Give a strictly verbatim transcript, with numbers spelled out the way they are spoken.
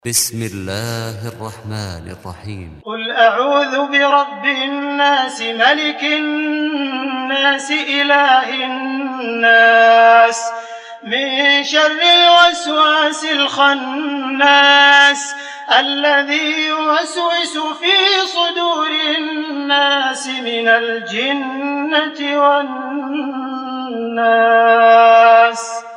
بسم الله الرحمن الرحيم. قل أعوذ برب الناس ملك الناس إله الناس من شر الوسواس الخناس الذي يوسوس في صدور الناس من الجنة والناس.